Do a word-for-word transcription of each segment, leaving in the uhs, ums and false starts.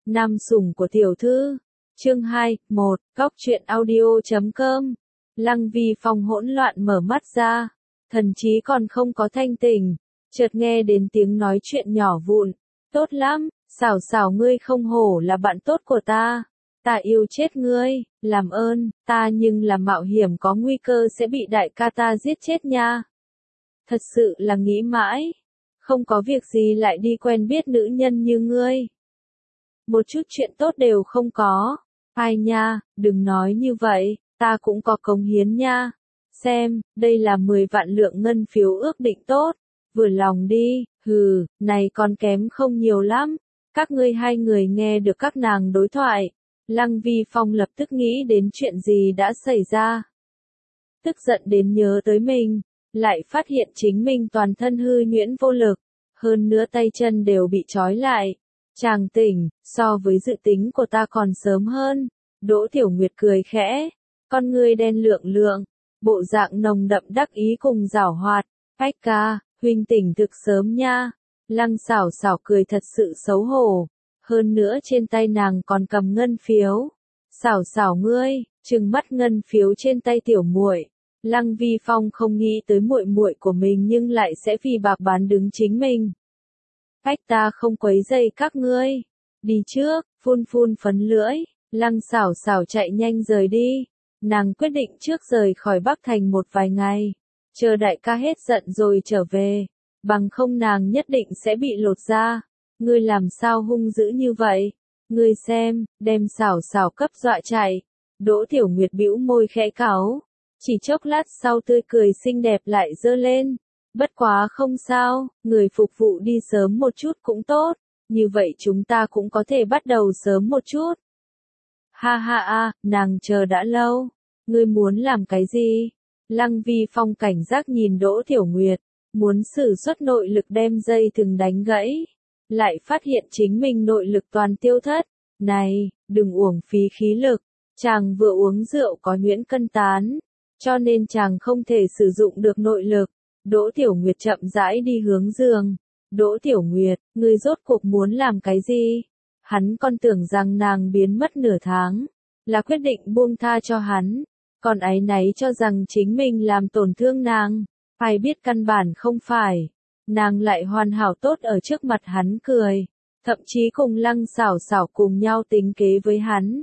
Nam sủng của tiểu thư. Chương hai, một, góc truyện audio chấm com. Lăng Vi Phong hỗn loạn mở mắt ra, thần trí còn không có thanh tỉnh, chợt nghe đến tiếng nói chuyện nhỏ vụn. Tốt lắm, xảo xảo ngươi không hổ là bạn tốt của ta. Ta yêu chết ngươi, làm ơn, ta nhưng là mạo hiểm có nguy cơ sẽ bị đại ca ta giết chết nha. Thật sự là nghĩ mãi, không có việc gì lại đi quen biết nữ nhân như ngươi. Một chút chuyện tốt đều không có. Ai nha, đừng nói như vậy, ta cũng có cống hiến nha. Xem, đây là mười vạn lượng ngân phiếu ước định tốt. Vừa lòng đi, hừ, này còn kém không nhiều lắm. Các ngươi hai người nghe được các nàng đối thoại. Lăng Vi Phong lập tức nghĩ đến chuyện gì đã xảy ra. Tức giận đến nhớ tới mình, lại phát hiện chính mình toàn thân hư nhuyễn vô lực, hơn nữa tay chân đều bị trói lại. Chàng tỉnh, so với dự tính của ta còn sớm hơn. Đỗ Tiểu Nguyệt cười khẽ, con ngươi đen lượng lượng, bộ dạng nồng đậm đắc ý cùng giảo hoạt. Ách ca, huynh tỉnh thực sớm nha. Lăng xảo xảo cười thật sự xấu hổ, hơn nữa trên tay nàng còn cầm ngân phiếu. Xảo xảo ngươi, trừng mắt ngân phiếu trên tay tiểu muội. Lăng Vi Phong không nghĩ tới muội muội của mình nhưng lại sẽ vì bạc bán đứng chính mình. Ách ta không quấy rầy các ngươi. Đi trước, phun phun phấn lưỡi. Lăng xảo xảo chạy nhanh rời đi. Nàng quyết định trước rời khỏi Bắc Thành một vài ngày. Chờ đại ca hết giận rồi trở về. Bằng không nàng nhất định sẽ bị lột da. Ngươi làm sao hung dữ như vậy? Ngươi xem, đem xảo xảo cấp dọa chạy. Đỗ Tiểu Nguyệt bĩu môi khẽ cáu. Chỉ chốc lát sau tươi cười xinh đẹp lại dơ lên. Bất quá không sao, người phục vụ đi sớm một chút cũng tốt. Như vậy chúng ta cũng có thể bắt đầu sớm một chút. Ha ha a, nàng chờ đã lâu. Ngươi muốn làm cái gì? Lăng Vi Phong cảnh giác nhìn Đỗ Tiểu Nguyệt, muốn sử xuất nội lực đem dây thừng đánh gãy. Lại phát hiện chính mình nội lực toàn tiêu thất. Này, đừng uổng phí khí lực. Chàng vừa uống rượu có nhuyễn cân tán, cho nên chàng không thể sử dụng được nội lực. Đỗ Tiểu Nguyệt chậm rãi đi hướng giường. Đỗ Tiểu Nguyệt, ngươi rốt cuộc muốn làm cái gì? Hắn còn tưởng rằng nàng biến mất nửa tháng, là quyết định buông tha cho hắn, còn áy náy cho rằng chính mình làm tổn thương nàng. Ai biết căn bản không phải, nàng lại hoàn hảo tốt ở trước mặt hắn cười, thậm chí cùng Lăng xảo xảo cùng nhau tính kế với hắn.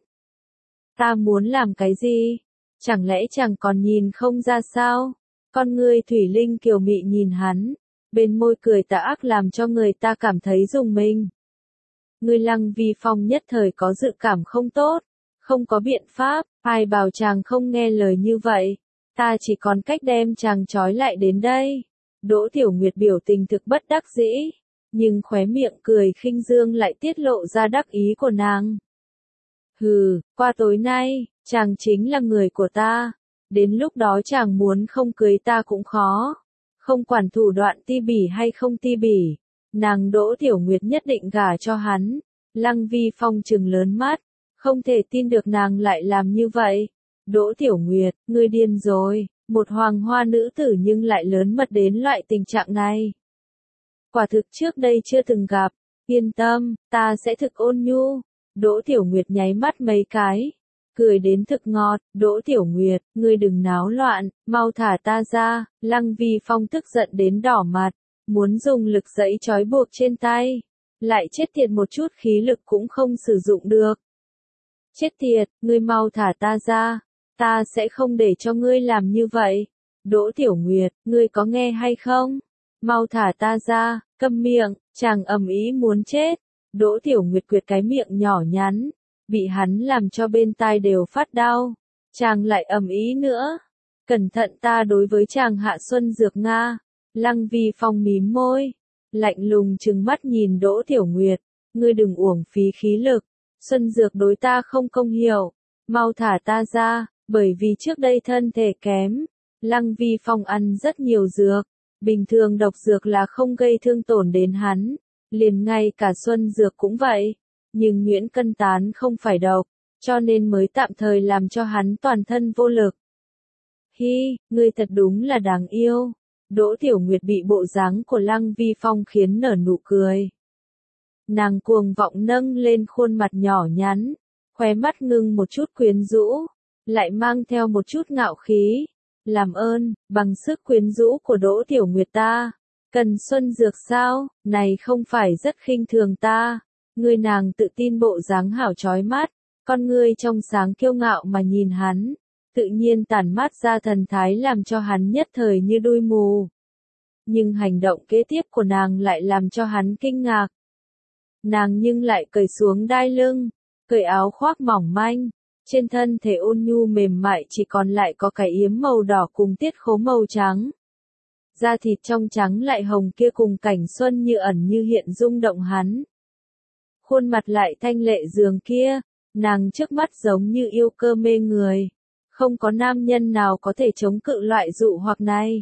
Ta muốn làm cái gì? Chẳng lẽ chẳng còn nhìn không ra sao? Con ngươi thủy linh kiều mị nhìn hắn, bên môi cười tà ác làm cho người ta cảm thấy rùng mình. Ngươi Lăng Vi Phong nhất thời có dự cảm không tốt, không có biện pháp, ai bảo chàng không nghe lời như vậy, ta chỉ còn cách đem chàng trói lại đến đây. Đỗ Tiểu Nguyệt biểu tình thực bất đắc dĩ, nhưng khóe miệng cười khinh dương lại tiết lộ ra đắc ý của nàng. Hừ, qua tối nay, chàng chính là người của ta, đến lúc đó chàng muốn không cưới ta cũng khó, không quản thủ đoạn ti bỉ hay không ti bỉ. Nàng Đỗ Tiểu Nguyệt nhất định gả cho hắn. Lăng Vi Phong trừng lớn mắt, không thể tin được nàng lại làm như vậy. Đỗ Tiểu Nguyệt, ngươi điên rồi, một hoàng hoa nữ tử nhưng lại lớn mật đến loại tình trạng này. Quả thực trước đây chưa từng gặp, yên tâm, ta sẽ thực ôn nhu. Đỗ Tiểu Nguyệt nháy mắt mấy cái, cười đến thực ngọt. Đỗ Tiểu Nguyệt, ngươi đừng náo loạn, mau thả ta ra. Lăng Vi Phong tức giận đến đỏ mặt, muốn dùng lực giãy trói buộc trên tay, lại chết tiệt một chút khí lực cũng không sử dụng được. Chết tiệt, ngươi mau thả ta ra, ta sẽ không để cho ngươi làm như vậy. Đỗ Tiểu Nguyệt, ngươi có nghe hay không? Mau thả ta ra, câm miệng. Chàng ầm ĩ muốn chết. Đỗ Tiểu Nguyệt quyệt cái miệng nhỏ nhắn, bị hắn làm cho bên tai đều phát đau. Chàng lại ầm ĩ nữa. Cẩn thận ta đối với chàng hạ xuân dược Nga. Lăng Vi Phong mím môi, lạnh lùng trừng mắt nhìn Đỗ Tiểu Nguyệt, ngươi đừng uổng phí khí lực, xuân dược đối ta không công hiệu, mau thả ta ra, bởi vì trước đây thân thể kém, Lăng Vi Phong ăn rất nhiều dược, bình thường độc dược là không gây thương tổn đến hắn, liền ngay cả xuân dược cũng vậy, nhưng nhuyễn cân tán không phải độc, cho nên mới tạm thời làm cho hắn toàn thân vô lực. Hi, ngươi thật đúng là đáng yêu. Đỗ Tiểu Nguyệt bị bộ dáng của Lăng Vi Phong khiến nở nụ cười. Nàng cuồng vọng nâng lên khuôn mặt nhỏ nhắn, khóe mắt ngưng một chút quyến rũ, lại mang theo một chút ngạo khí. Làm ơn, bằng sức quyến rũ của Đỗ Tiểu Nguyệt ta, cần xuân dược sao, này không phải rất khinh thường ta. Người nàng tự tin bộ dáng hảo chói mắt, con ngươi trong sáng kiêu ngạo mà nhìn hắn, tự nhiên tản mát ra thần thái làm cho hắn nhất thời như đuôi mù. Nhưng hành động kế tiếp của nàng lại làm cho hắn kinh ngạc. Nàng nhưng lại cởi xuống đai lưng, cởi áo khoác mỏng manh, trên thân thể ôn nhu mềm mại chỉ còn lại có cái yếm màu đỏ cùng tiết khố màu trắng. Da thịt trong trắng lại hồng kia cùng cảnh xuân như ẩn như hiện rung động hắn. Khuôn mặt lại thanh lệ dường kia, nàng trước mắt giống như yêu cơ mê người. Không có nam nhân nào có thể chống cự loại dụ hoặc này.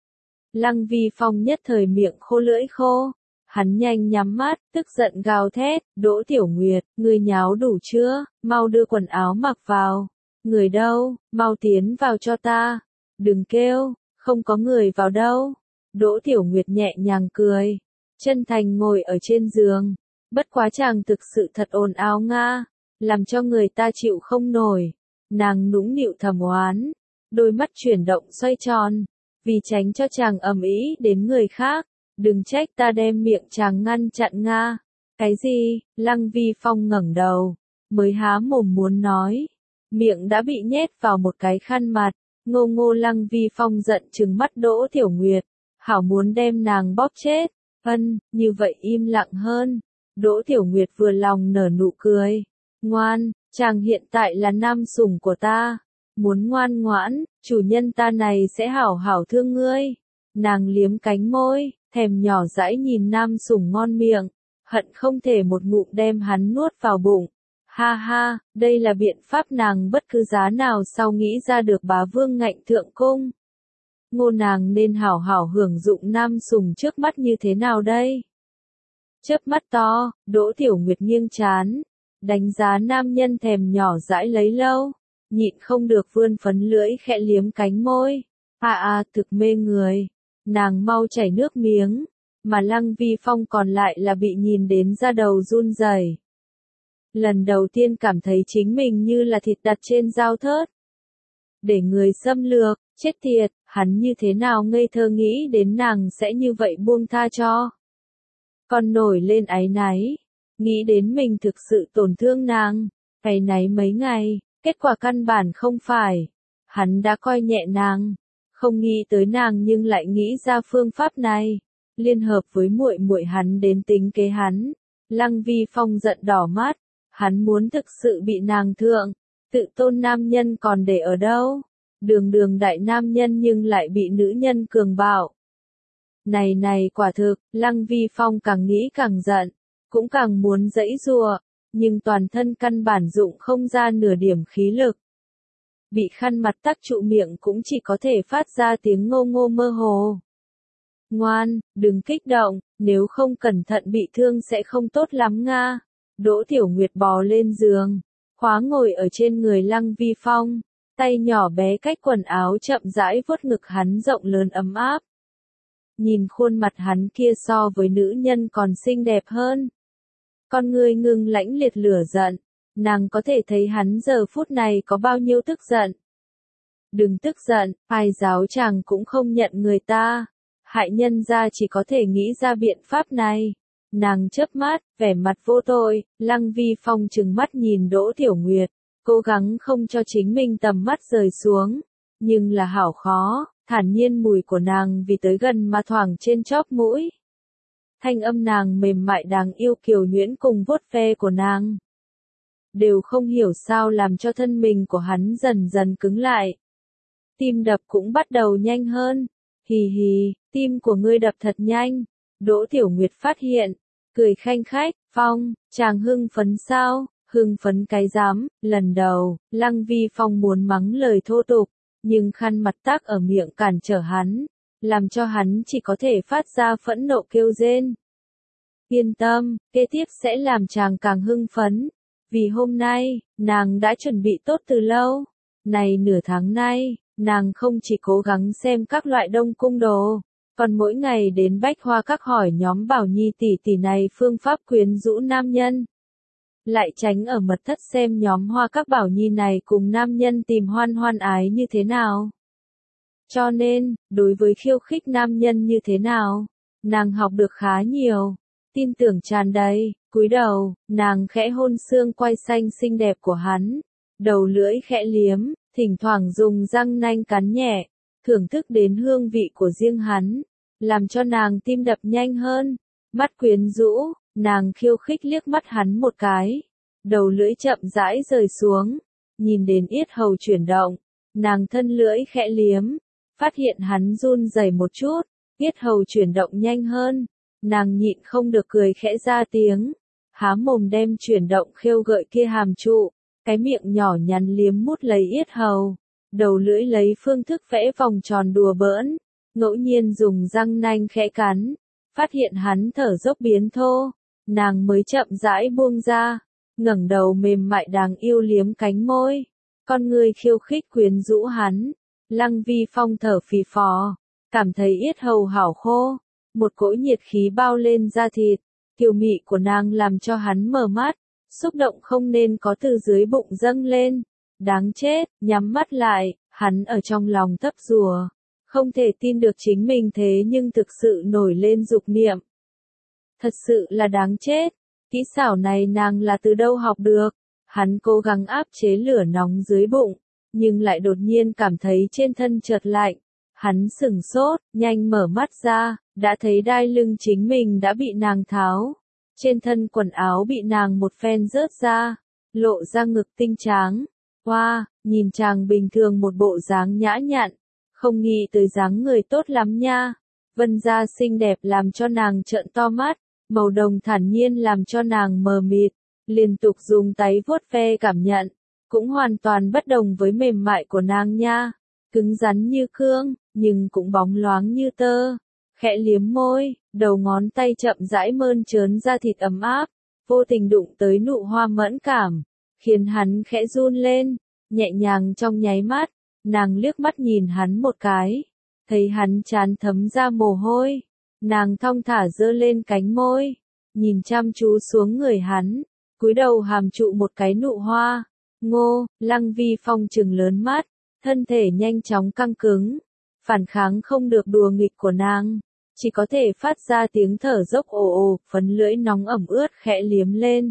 Lăng Vi Phong nhất thời miệng khô lưỡi khô. Hắn nhanh nhắm mắt, tức giận gào thét, Đỗ Tiểu Nguyệt, người nháo đủ chưa, mau đưa quần áo mặc vào. Người đâu, mau tiến vào cho ta. Đừng kêu, không có người vào đâu. Đỗ Tiểu Nguyệt nhẹ nhàng cười, chân thành ngồi ở trên giường. Bất quá chàng thực sự thật ồn ào nga, làm cho người ta chịu không nổi. Nàng nũng nịu thầm oán, đôi mắt chuyển động xoay tròn, vì tránh cho chàng ầm ĩ đến người khác. Đừng trách ta đem miệng chàng ngăn chặn nga. Cái gì? Lăng Vi Phong ngẩng đầu, mới há mồm muốn nói, miệng đã bị nhét vào một cái khăn mặt. Ngô ngô Lăng Vi Phong giận trừng mắt Đỗ Tiểu Nguyệt, hảo muốn đem nàng bóp chết. Ân, như vậy im lặng hơn. Đỗ Tiểu Nguyệt vừa lòng nở nụ cười. Ngoan, chàng hiện tại là nam sủng của ta. Muốn ngoan ngoãn, chủ nhân ta này sẽ hảo hảo thương ngươi. Nàng liếm cánh môi, thèm nhỏ dãi nhìn nam sủng ngon miệng, hận không thể một ngụm đem hắn nuốt vào bụng. Ha ha, đây là biện pháp nàng bất cứ giá nào sau nghĩ ra được bá vương ngạnh thượng cung. Ngô nàng nên hảo hảo hưởng dụng nam sủng trước mắt như thế nào đây? Chớp mắt to, Đỗ Tiểu Nguyệt nghiêng chán, đánh giá nam nhân thèm nhỏ dãi lấy lâu, nhịn không được vươn phấn lưỡi khẽ liếm cánh môi. À à, thực mê người. Nàng mau chảy nước miếng, mà Lăng Vi Phong còn lại là bị nhìn đến da đầu run rẩy. Lần đầu tiên cảm thấy chính mình như là thịt đặt trên dao thớt. Để người xâm lược, chết tiệt, hắn như thế nào ngây thơ nghĩ đến nàng sẽ như vậy buông tha cho. Còn nổi lên áy náy, nghĩ đến mình thực sự tổn thương nàng, áy náy mấy ngày, kết quả căn bản không phải. Hắn đã coi nhẹ nàng. Không nghĩ tới nàng nhưng lại nghĩ ra phương pháp này, liên hợp với muội muội hắn đến tính kế hắn. Lăng Vi Phong giận đỏ mắt, hắn muốn thực sự bị nàng thượng, tự tôn nam nhân còn để ở đâu? Đường đường đại nam nhân nhưng lại bị nữ nhân cường bạo. Này này quả thực, Lăng Vi Phong càng nghĩ càng giận, cũng càng muốn giãy giụa, nhưng toàn thân căn bản dụng không ra nửa điểm khí lực. Bị khăn mặt tắc trụ miệng cũng chỉ có thể phát ra tiếng ngô ngô mơ hồ. Ngoan, đừng kích động, nếu không cẩn thận bị thương sẽ không tốt lắm nga. Đỗ Tiểu Nguyệt bò lên giường, khóa ngồi ở trên người Lăng Vi Phong, tay nhỏ bé cách quần áo chậm rãi vuốt ngực hắn rộng lớn ấm áp. Nhìn khuôn mặt hắn kia so với nữ nhân còn xinh đẹp hơn. Con người ngừng lãnh liệt lửa giận. Nàng có thể thấy hắn giờ phút này có bao nhiêu tức giận. Đừng tức giận, ai giáo chàng cũng không nhận người ta. Hại nhân ra chỉ có thể nghĩ ra biện pháp này. Nàng chớp mắt, vẻ mặt vô tội, Lăng Vi Phong trừng mắt nhìn Đỗ Tiểu Nguyệt, cố gắng không cho chính mình tầm mắt rời xuống. Nhưng là hảo khó, thản nhiên mùi của nàng vì tới gần mà thoảng trên chóp mũi. Thanh âm nàng mềm mại đáng yêu kiều nhuyễn cùng vuốt ve của nàng. Đều không hiểu sao làm cho thân mình của hắn dần dần cứng lại. Tim đập cũng bắt đầu nhanh hơn. Hì hì, tim của ngươi đập thật nhanh. Đỗ Tiểu Nguyệt phát hiện, cười khanh khách, Phong, chàng hưng phấn sao, hưng phấn cái dám, lần đầu, Lăng Vi Phong muốn mắng lời thô tục, nhưng khăn mặt tác ở miệng cản trở hắn, làm cho hắn chỉ có thể phát ra phẫn nộ kêu rên. Yên tâm, kế tiếp sẽ làm chàng càng hưng phấn. Vì hôm nay, nàng đã chuẩn bị tốt từ lâu. Này nửa tháng nay, nàng không chỉ cố gắng xem các loại đông cung đồ, còn mỗi ngày đến bách hoa các hỏi nhóm Bảo Nhi tỷ tỷ này phương pháp quyến rũ nam nhân. Lại tránh ở mật thất xem nhóm hoa các Bảo Nhi này cùng nam nhân tìm hoan hoan ái như thế nào. Cho nên, đối với khiêu khích nam nhân như thế nào, nàng học được khá nhiều, tin tưởng tràn đầy, cúi đầu, nàng khẽ hôn xương quai xanh xinh đẹp của hắn, đầu lưỡi khẽ liếm, thỉnh thoảng dùng răng nanh cắn nhẹ, thưởng thức đến hương vị của riêng hắn, làm cho nàng tim đập nhanh hơn, mắt quyến rũ, nàng khiêu khích liếc mắt hắn một cái, đầu lưỡi chậm rãi rời xuống, nhìn đến yết hầu chuyển động, nàng thân lưỡi khẽ liếm, phát hiện hắn run rẩy một chút, yết hầu chuyển động nhanh hơn, nàng nhịn không được cười khẽ ra tiếng, há mồm đem chuyển động khêu gợi kia hàm trụ, cái miệng nhỏ nhắn liếm mút lấy yết hầu, đầu lưỡi lấy phương thức vẽ vòng tròn đùa bỡn, ngẫu nhiên dùng răng nanh khẽ cắn, phát hiện hắn thở dốc biến thô, nàng mới chậm rãi buông ra, ngẩng đầu mềm mại đáng yêu liếm cánh môi, con người khiêu khích quyến rũ hắn, Lăng Vi Phong thở phì phò, cảm thấy yết hầu hảo khô, một cỗ nhiệt khí bao lên da thịt, kiều mị của nàng làm cho hắn mở mắt, xúc động không nên có từ dưới bụng dâng lên, đáng chết, nhắm mắt lại, hắn ở trong lòng thấp rùa, không thể tin được chính mình thế nhưng thực sự nổi lên dục niệm. Thật sự là đáng chết, kỹ xảo này nàng là từ đâu học được, hắn cố gắng áp chế lửa nóng dưới bụng, nhưng lại đột nhiên cảm thấy trên thân chợt lạnh, hắn sửng sốt, nhanh mở mắt ra, đã thấy đai lưng chính mình đã bị nàng tháo, trên thân quần áo bị nàng một phen rớt ra, lộ ra ngực tinh tráng, hoa, wow, nhìn chàng bình thường một bộ dáng nhã nhặn, không nghĩ tới dáng người tốt lắm nha, vân da xinh đẹp làm cho nàng trợn to mắt, màu đồng thản nhiên làm cho nàng mờ mịt, liên tục dùng tay vuốt ve cảm nhận, cũng hoàn toàn bất đồng với mềm mại của nàng nha, cứng rắn như cương, nhưng cũng bóng loáng như tơ, khẽ liếm môi, đầu ngón tay chậm rãi mơn trớn da thịt ấm áp, vô tình đụng tới nụ hoa mẫn cảm, khiến hắn khẽ run lên, nhẹ nhàng trong nháy mắt, nàng liếc mắt nhìn hắn một cái, thấy hắn trán thấm ra mồ hôi, nàng thong thả giơ lên cánh môi, nhìn chăm chú xuống người hắn, cúi đầu hàm trụ một cái nụ hoa, ngô, Lăng Vi Phong trừng lớn mắt, thân thể nhanh chóng căng cứng, phản kháng không được đùa nghịch của nàng, chỉ có thể phát ra tiếng thở dốc ồ ồ, phấn lưỡi nóng ẩm ướt khẽ liếm lên.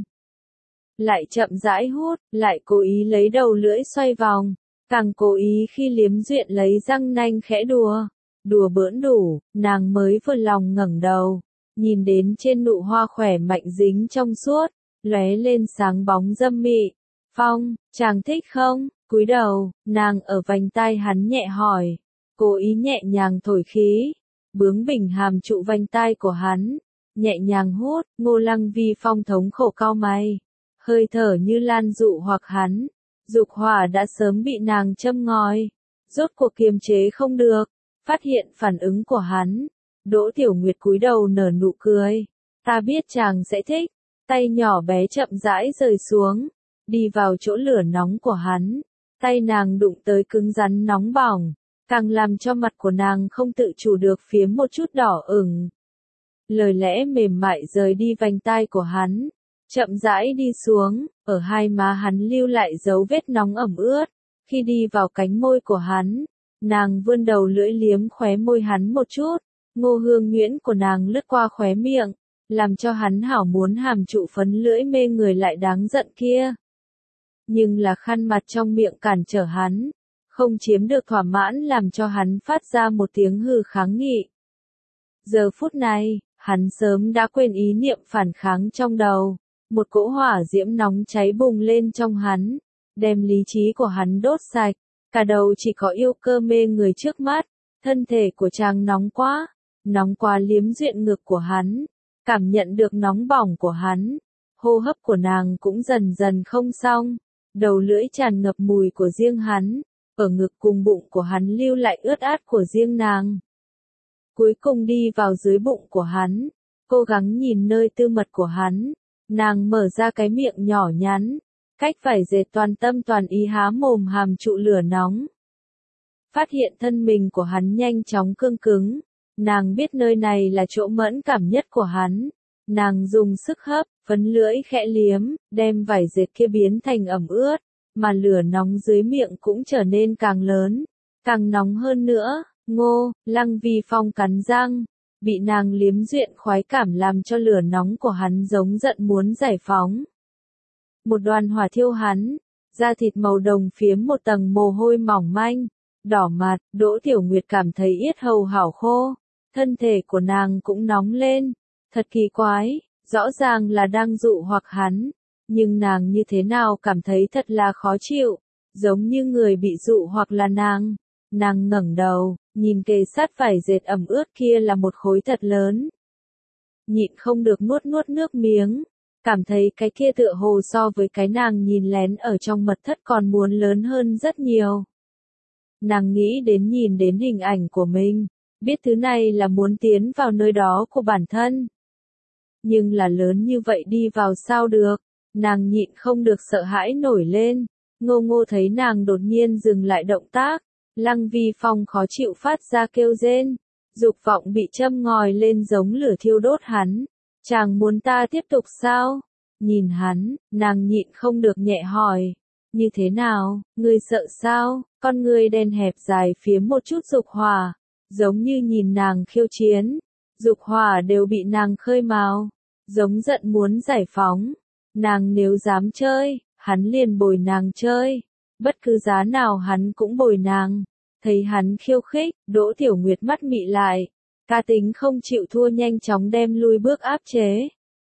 Lại chậm rãi hút, lại cố ý lấy đầu lưỡi xoay vòng, càng cố ý khi liếm duyện lấy răng nanh khẽ đùa, đùa bỡn đủ, nàng mới vừa lòng ngẩng đầu, nhìn đến trên nụ hoa khỏe mạnh dính trong suốt, lóe lên sáng bóng dâm mị. Phong, chàng thích không? Cúi đầu, nàng ở vành tai hắn nhẹ hỏi, cố ý nhẹ nhàng thổi khí, bướng bỉnh hàm trụ vành tai của hắn, nhẹ nhàng hút, Ngô Lăng Vi Phong thống khổ cau mày, hơi thở như lan dụ hoặc hắn, dục hỏa đã sớm bị nàng châm ngòi, rốt cuộc kiềm chế không được, phát hiện phản ứng của hắn, Đỗ Tiểu Nguyệt cúi đầu nở nụ cười, ta biết chàng sẽ thích, tay nhỏ bé chậm rãi rời xuống, đi vào chỗ lửa nóng của hắn, tay nàng đụng tới cứng rắn nóng bỏng, càng làm cho mặt của nàng không tự chủ được phiếm một chút đỏ ửng. Lời lẽ mềm mại rời đi vành tai của hắn, chậm rãi đi xuống, ở hai má hắn lưu lại dấu vết nóng ẩm ướt, khi đi vào cánh môi của hắn, nàng vươn đầu lưỡi liếm khóe môi hắn một chút, ngô hương nhuyễn của nàng lướt qua khóe miệng, làm cho hắn hảo muốn hàm trụ phấn lưỡi mê người lại đáng giận kia. Nhưng là khăn mặt trong miệng cản trở hắn, không chiếm được thỏa mãn làm cho hắn phát ra một tiếng hừ kháng nghị. Giờ phút này, hắn sớm đã quên ý niệm phản kháng trong đầu, một cỗ hỏa diễm nóng cháy bùng lên trong hắn, đem lý trí của hắn đốt sạch, cả đầu chỉ có yêu cơ mê người trước mắt, thân thể của chàng nóng quá, nóng quá liếm duyện ngực của hắn, cảm nhận được nóng bỏng của hắn, hô hấp của nàng cũng dần dần không xong, đầu lưỡi tràn ngập mùi của riêng hắn, ở ngực cùng bụng của hắn lưu lại ướt át của riêng nàng. Cuối cùng đi vào dưới bụng của hắn, cố gắng nhìn nơi tư mật của hắn, nàng mở ra cái miệng nhỏ nhắn, cách vải dệt toàn tâm toàn ý há mồm hàm trụ lửa nóng. Phát hiện thân mình của hắn nhanh chóng cương cứng, Nàng biết nơi này là chỗ mẫn cảm nhất của hắn. Nàng dùng sức hấp, phấn lưỡi khẽ liếm, đem vải dệt kia biến thành ẩm ướt, mà lửa nóng dưới miệng cũng trở nên càng lớn, càng nóng hơn nữa. Ngô, Lăng Vi Phong cắn răng, bị nàng liếm duyện khoái cảm làm cho lửa nóng của hắn giống giận muốn giải phóng. Một đoàn hỏa thiêu hắn, da thịt màu đồng phiếm một tầng mồ hôi mỏng manh, đỏ mặt. Đỗ Tiểu Nguyệt cảm thấy yết hầu hảo khô, thân thể của nàng cũng nóng lên, thật kỳ quái, rõ ràng là đang dụ hoặc hắn, nhưng nàng như thế nào cảm thấy thật là khó chịu, giống như người bị dụ hoặc là nàng. Nàng ngẩng đầu, nhìn kề sát vải dệt ẩm ướt kia là một khối thật lớn. Nhịn không được nuốt nuốt nước miếng, cảm thấy cái kia tựa hồ so với cái nàng nhìn lén ở trong mật thất còn muốn lớn hơn rất nhiều. Nàng nghĩ đến nhìn đến hình ảnh của mình, biết thứ này là muốn tiến vào nơi đó của bản thân. Nhưng là lớn như vậy đi vào sao được, nàng nhịn không được sợ hãi nổi lên. Ngô Ngô thấy nàng đột nhiên dừng lại động tác, Lăng Vi Phong khó chịu phát ra kêu rên, dục vọng bị châm ngòi lên giống lửa thiêu đốt hắn. Chàng muốn ta tiếp tục sao? Nhìn hắn, nàng nhịn không được nhẹ hỏi, như thế nào, ngươi sợ sao? Con ngươi đen hẹp dài phiếm một chút dục hỏa, giống như nhìn nàng khiêu chiến, dục hỏa đều bị nàng khơi mào, giống giận muốn giải phóng. Nàng nếu dám chơi, hắn liền bồi nàng chơi, bất cứ giá nào hắn cũng bồi nàng. Thấy hắn khiêu khích, Đỗ Tiểu Nguyệt mắt mị lại, cá tính không chịu thua nhanh chóng đem lui bước áp chế.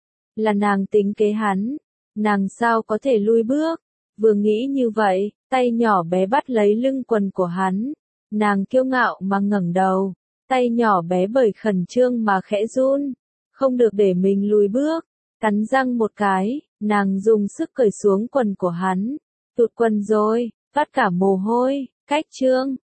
Là nàng tính kế hắn, nàng sao có thể lui bước? Vừa nghĩ như vậy, tay nhỏ bé bắt lấy lưng quần của hắn, nàng kiêu ngạo mà ngẩng đầu, tay nhỏ bé bởi khẩn trương mà khẽ run, không được để mình lùi bước, cắn răng một cái, nàng dùng sức cởi xuống quần của hắn, tụt quần rồi, vắt cả mồ hôi, cách chương.